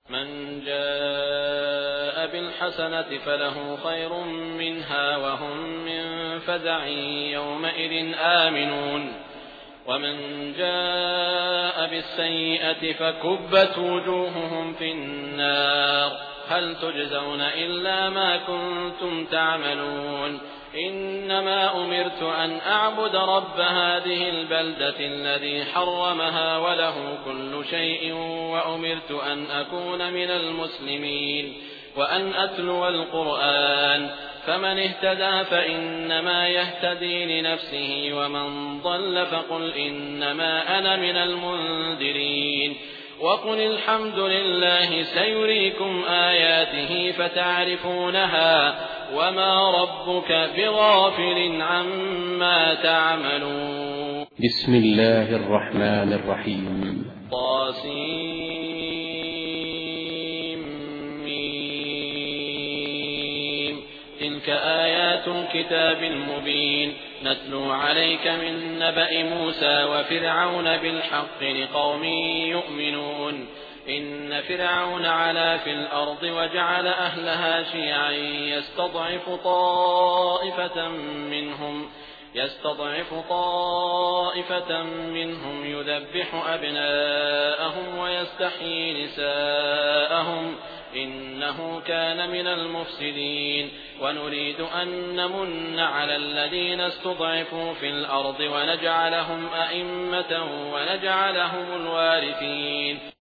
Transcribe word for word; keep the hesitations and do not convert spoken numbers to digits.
من جاء بالحسنة فله خير منها وهم من فزع يومئذ آمنون ومن جاء بالسيئة فكبت وجوههم في النار هل تجزون إلا ما كنتم تعملون إنما أمرت أن أعبد رب هذه البلدة الذي حرمها وله كل شيء وأمرت أن أكون من المسلمين وأن أتلو القرآن فمن اهتدى فإنما يهتدي لنفسه ومن ضل فقل إنما أنا من المنذرين وقل الحمد لله سيريكم آياته فتعرفونها وما ربك بغافل عما تعملون. بسم الله الرحمن الرحيم. طاسيم تلك آيات الكتاب المبين نتلو عليك من نبأ موسى وفرعون بالحق لقوم يؤمنون إن فرعون علا في الأرض وجعل أهلها شيعا يستضعف طائفة منهم يستضعف طائفة منهم يذبح أبناءهم ويستحيي نساءهم إنه كان من المفسدين ونريد أن نمن على الذين استضعفوا في الأرض ونجعلهم أئمة ونجعلهم الوارثين